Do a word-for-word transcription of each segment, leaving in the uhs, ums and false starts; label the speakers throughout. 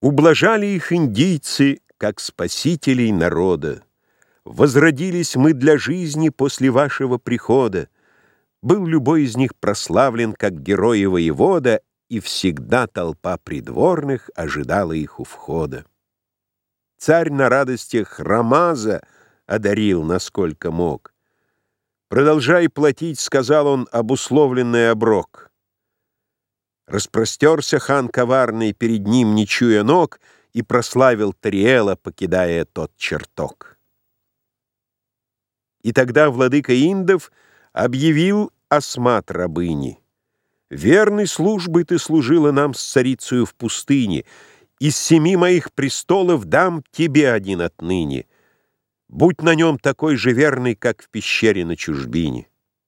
Speaker 1: Ублажали их индийцы, как спасителей народа. Возродились мы для жизни после вашего прихода. Был любой из них прославлен, как герой и воевода, и всегда толпа придворных ожидала их у входа. Царь на радостях Рамаза одарил, насколько мог. «Продолжай платить», — сказал он, — «обусловленный оброк». Распростерся хан коварный перед ним, не чуя ног, и прославил Тариэла, покидая тот чертог. И тогда владыка индов объявил Асмат рабыне: «Верной службой ты служила нам с царицею в пустыне, из семи моих престолов дам тебе один отныне. Будь на нем такой же верный, как в пещере на чужбине.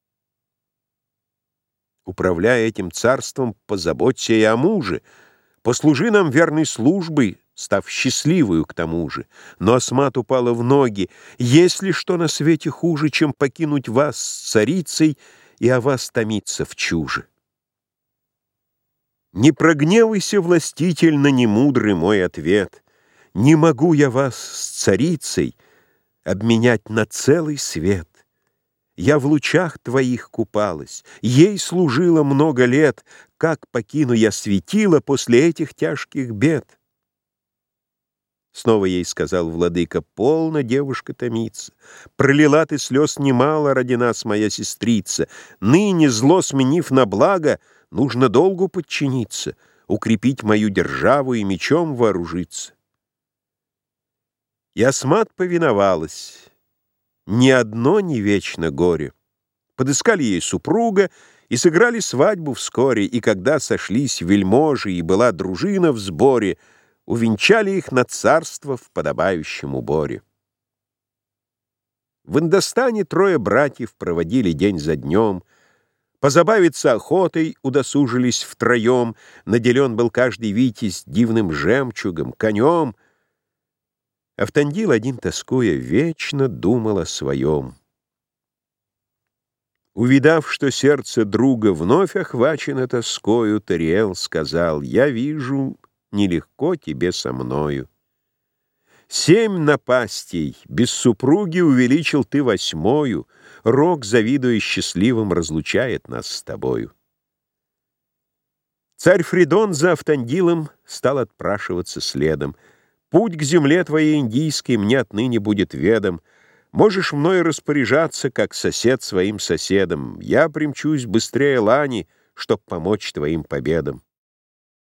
Speaker 1: Управляя этим царством, позаботься и о муже, послужи нам верной службой, став счастливою к тому же». Но Асмат упала в ноги: «Есть ли что на свете хуже, чем покинуть вас с царицей и о вас томиться в чуже?» «Не прогневайся, властитель, на немудрый мой ответ. Не могу я вас с царицей обменять на целый свет. Я в лучах твоих купалась, ей служила много лет. Как покину я светило после этих тяжких бед?» Снова ей сказал владыка: «Полно, девушка, томиться. Пролила ты слез немало ради нас, моя сестрица. Ныне, зло сменив на благо, нужно долгу подчиниться, укрепить мою державу и мечом вооружиться». И Асмат повиновалась. Ни одно не вечно горе. Подыскали ей супруга и сыграли свадьбу вскоре, и когда сошлись вельможи и была дружина в сборе, увенчали их на царство в подобающем уборе. В Индостане трое братьев проводили день за днем, позабавиться охотой удосужились втроем, наделен был каждый витязь дивным жемчугом, конем. Автандил один, тоскуя, вечно думал о своем. Увидав, что сердце друга вновь охвачено тоскою, Тариэл сказал: «Я вижу, нелегко тебе со мною. Семь напастей без супруги увеличил ты восьмою, рок, завидуя счастливым, разлучает нас с тобою». Царь Фридон за Автандилом стал отпрашиваться следом: «Путь к земле твоей индийской мне отныне будет ведом. Можешь мною распоряжаться, как сосед своим соседом. Я примчусь быстрее лани, чтоб помочь твоим победам».